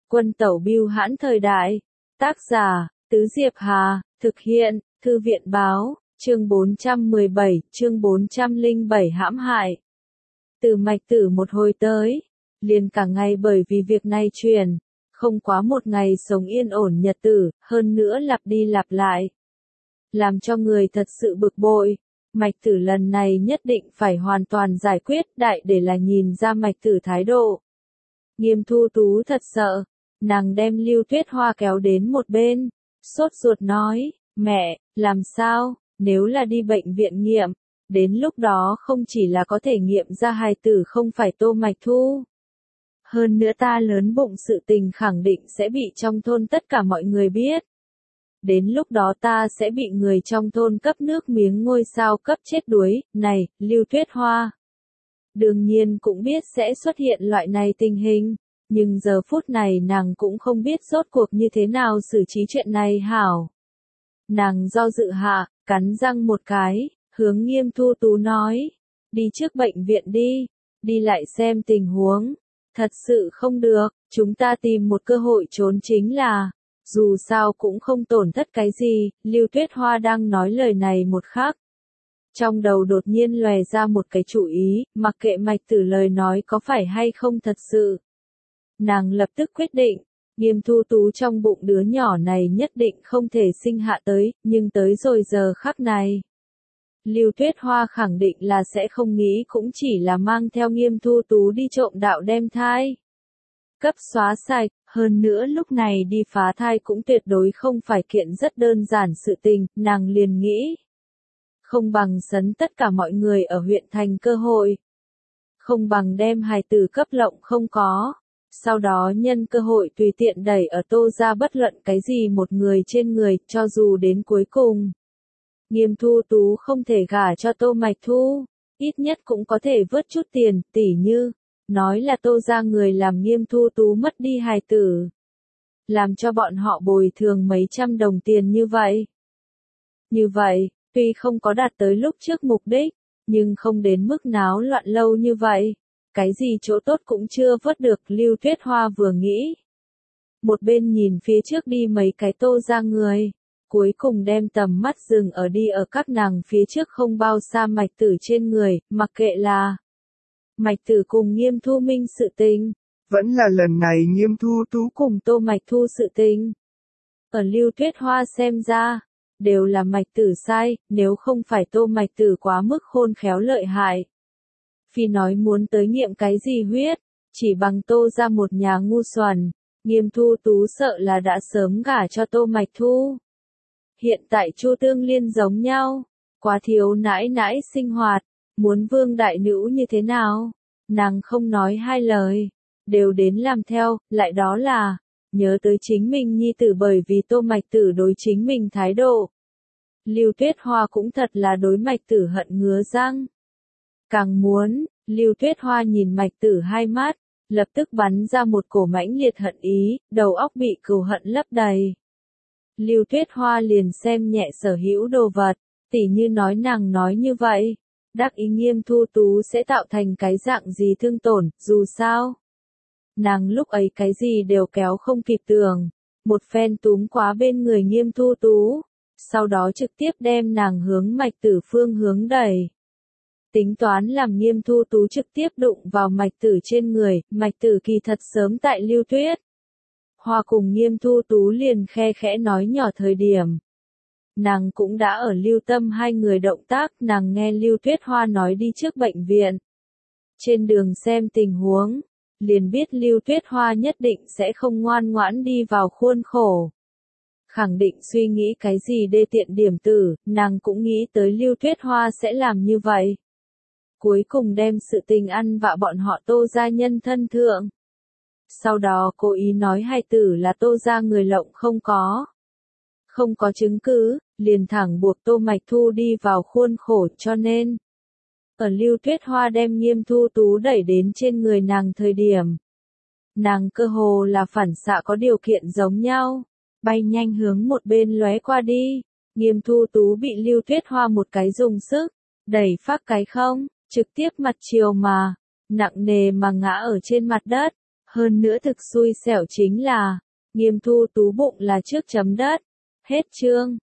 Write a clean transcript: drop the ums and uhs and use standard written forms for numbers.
Quân tẩu bưu hãn thời đại. Tác giả, Tứ Diệp Hà, thực hiện, Thư viện báo, chương 417, chương 407 hãm hại. Từ Mạch Tử một hồi tới, liền cả ngày bởi vì việc này truyền, không quá một ngày sống yên ổn nhật tử, hơn nữa lặp đi lặp lại. Làm cho người thật sự bực bội. Mạch Tử lần này nhất định phải hoàn toàn giải quyết, đại để là nhìn ra Mạch Tử thái độ. Nghiêm Thu Tú thật sợ, nàng đem Lưu Tuyết Hoa kéo đến một bên, sốt ruột nói, mẹ, làm sao, nếu là đi bệnh viện nghiệm, đến lúc đó không chỉ là có thể nghiệm ra hài tử không phải Tô Mạch Thu. Hơn nữa ta lớn bụng sự tình khẳng định sẽ bị trong thôn tất cả mọi người biết. Đến lúc đó ta sẽ bị người trong thôn cấp nước miếng ngôi sao cấp chết đuối, này, Lưu Tuyết Hoa. Đương nhiên cũng biết sẽ xuất hiện loại này tình hình, nhưng giờ phút này nàng cũng không biết rốt cuộc như thế nào xử trí chuyện này hảo. Nàng do dự hạ, cắn răng một cái, hướng Nghiêm Thu Tú nói, đi trước bệnh viện đi lại xem tình huống. Thật sự không được, chúng ta tìm một cơ hội trốn chính là, dù sao cũng không tổn thất cái gì. Lưu Tuyết Hoa đang nói lời này một khắc. Trong đầu đột nhiên lòe ra một cái chủ ý, mặc kệ Mạch Tử lời nói có phải hay không thật sự. Nàng lập tức quyết định, Nghiêm Thu Tú trong bụng đứa nhỏ này nhất định không thể sinh hạ tới, nhưng tới rồi giờ khắc này. Lưu Tuyết Hoa khẳng định là sẽ không nghĩ cũng chỉ là mang theo Nghiêm Thu Tú đi trộm đạo đem thai. Cấp xóa sạch, hơn nữa lúc này đi phá thai cũng tuyệt đối không phải kiện rất đơn giản sự tình, nàng liền nghĩ. Không bằng sấn tất cả mọi người ở huyện thành cơ hội. Không bằng đem hài tử cấp lộng không có. Sau đó nhân cơ hội tùy tiện đẩy ở Tô ra bất luận cái gì một người trên người, cho dù đến cuối cùng. Nghiêm Thu Tú không thể gả cho Tô Mạch Thu, ít nhất cũng có thể vớt chút tiền, tỉ như, nói là Tô ra người làm Nghiêm Thu Tú mất đi hài tử. Làm cho bọn họ bồi thường mấy trăm đồng tiền như vậy. Như vậy, tuy không có đạt tới lúc trước mục đích, nhưng không đến mức náo loạn lâu như vậy. Cái gì chỗ tốt cũng chưa vớt được, Lưu Tuyết Hoa vừa nghĩ. Một bên nhìn phía trước đi mấy cái Tô ra người, cuối cùng đem tầm mắt dừng ở đi ở các nàng phía trước không bao xa Mạch Tử trên người, mặc kệ là Mạch Tử cùng Nghiêm Thu Minh sự tình. Vẫn là lần này Nghiêm Thu Tú cùng Tô Mạch Thu sự tình. Ở Lưu Tuyết Hoa xem ra, đều là Mạch Tử sai, nếu không phải Tô Mạch Tử quá mức khôn khéo lợi hại. Phi nói muốn tới nghiệm cái gì huyết, chỉ bằng Tô ra một nhà ngu xuẩn, Nghiêm Thu Tú sợ là đã sớm gả cho Tô Mạch Thu. Hiện tại Chu Tương Liên giống nhau, quá thiếu nãi nãi sinh hoạt, muốn vương đại nữ như thế nào, nàng không nói hai lời, đều đến làm theo, lại đó là, nhớ tới chính mình nhi tử bởi vì Tô Mạch Tử đối chính mình thái độ. Lưu Tuyết Hoa cũng thật là đối Mạch Tử hận ngứa răng. Càng muốn, Lưu Tuyết Hoa nhìn Mạch Tử hai mắt, lập tức bắn ra một cổ mãnh liệt hận ý, đầu óc bị cừu hận lấp đầy. Lưu Tuyết Hoa liền xem nhẹ sở hữu đồ vật, tỉ như nói nàng nói như vậy, đắc ý Nghiêm Thu Tú sẽ tạo thành cái dạng gì thương tổn, dù sao. Nàng lúc ấy cái gì đều kéo không kịp tưởng, một phen túm quá bên người Nghiêm Thu Tú, sau đó trực tiếp đem nàng hướng Mạch Tử phương hướng đẩy. Tính toán làm Nghiêm Thu Tú trực tiếp đụng vào Mạch Tử trên người, Mạch Tử kỳ thật sớm tại Lưu Tuyết Hoa cùng Nghiêm Thu Tú liền khe khẽ nói nhỏ thời điểm. Nàng cũng đã ở lưu tâm hai người động tác, nàng nghe Lưu Tuyết Hoa nói đi trước bệnh viện. Trên đường xem tình huống, liền biết Lưu Tuyết Hoa nhất định sẽ không ngoan ngoãn đi vào khuôn khổ. Khẳng định suy nghĩ cái gì đê tiện điểm tử, nàng cũng nghĩ tới Lưu Tuyết Hoa sẽ làm như vậy. Cuối cùng đem sự tình ăn vạ bọn họ Tô gia nhân thân thượng. Sau đó cố ý nói hai tử là Tô gia người lộng không có. Không có chứng cứ, liền thẳng buộc Tô Mạch Thu đi vào khuôn khổ cho nên. Ở Lưu Tuyết Hoa đem Nghiêm Thu Tú đẩy đến trên người nàng thời điểm. Nàng cơ hồ là phản xạ có điều kiện giống nhau, bay nhanh hướng một bên lóe qua đi. Nghiêm Thu Tú bị Lưu Tuyết Hoa một cái dùng sức, đẩy phát cái không, trực tiếp mặt chiều mà, nặng nề mà ngã ở trên mặt đất. Hơn nữa thực xui xẻo chính là, Nghiêm Thu Tú bụng là trước chấm đất. Hết chương.